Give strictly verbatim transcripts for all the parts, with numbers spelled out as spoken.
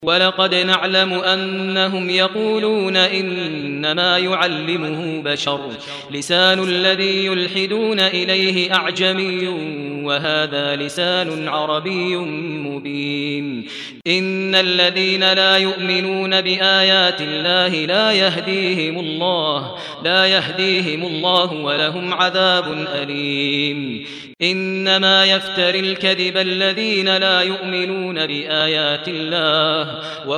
ولقد نعلم أنهم يقولون إنما يعلمه بشر لسان الذي يلحدون إليه أعجمي وهذا لسان عربي مبين إن الذين لا يؤمنون بآيات الله لا يهديهم الله لا يهديهم الله ولهم عذاب أليم إنما يفتري الكذب الذين لا يؤمنون بآيات الله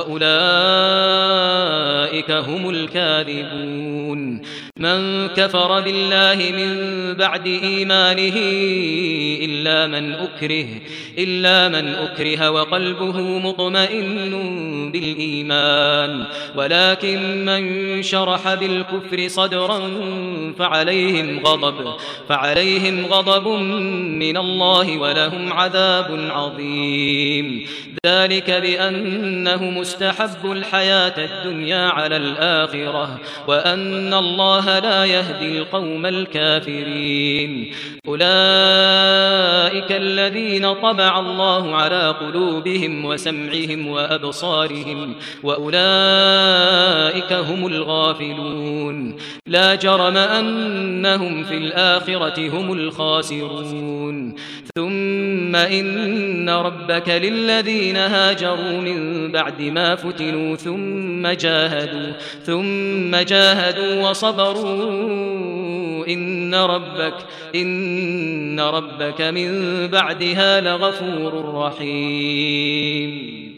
وأولئك هم الكاذبون من كفر بالله من بعد إيمانه إلا من أكره إلا من أكره وقلبه مطمئن بالإيمان ولكن من شرح بالكفر صدرا فعليهم غضب فعليهم غضب من الله ولهم عذاب عظيم ذلك بأنه مستحب الحياة الدنيا على الآخرة وأن الله لا يهدي القوم الكافرين أولئك الذين طبع الله على قلوبهم وسمعهم وأبصارهم وأولئك هم الغافلون لا جرم أنهم في الآخرة هم الخاسرون ثم إن ربك للذين هاجروا من بعد ما فتنوا ثم جاهدوا ثم جاهدوا وصبروا إن ربك إن ربك من بعدها لغفور رحيم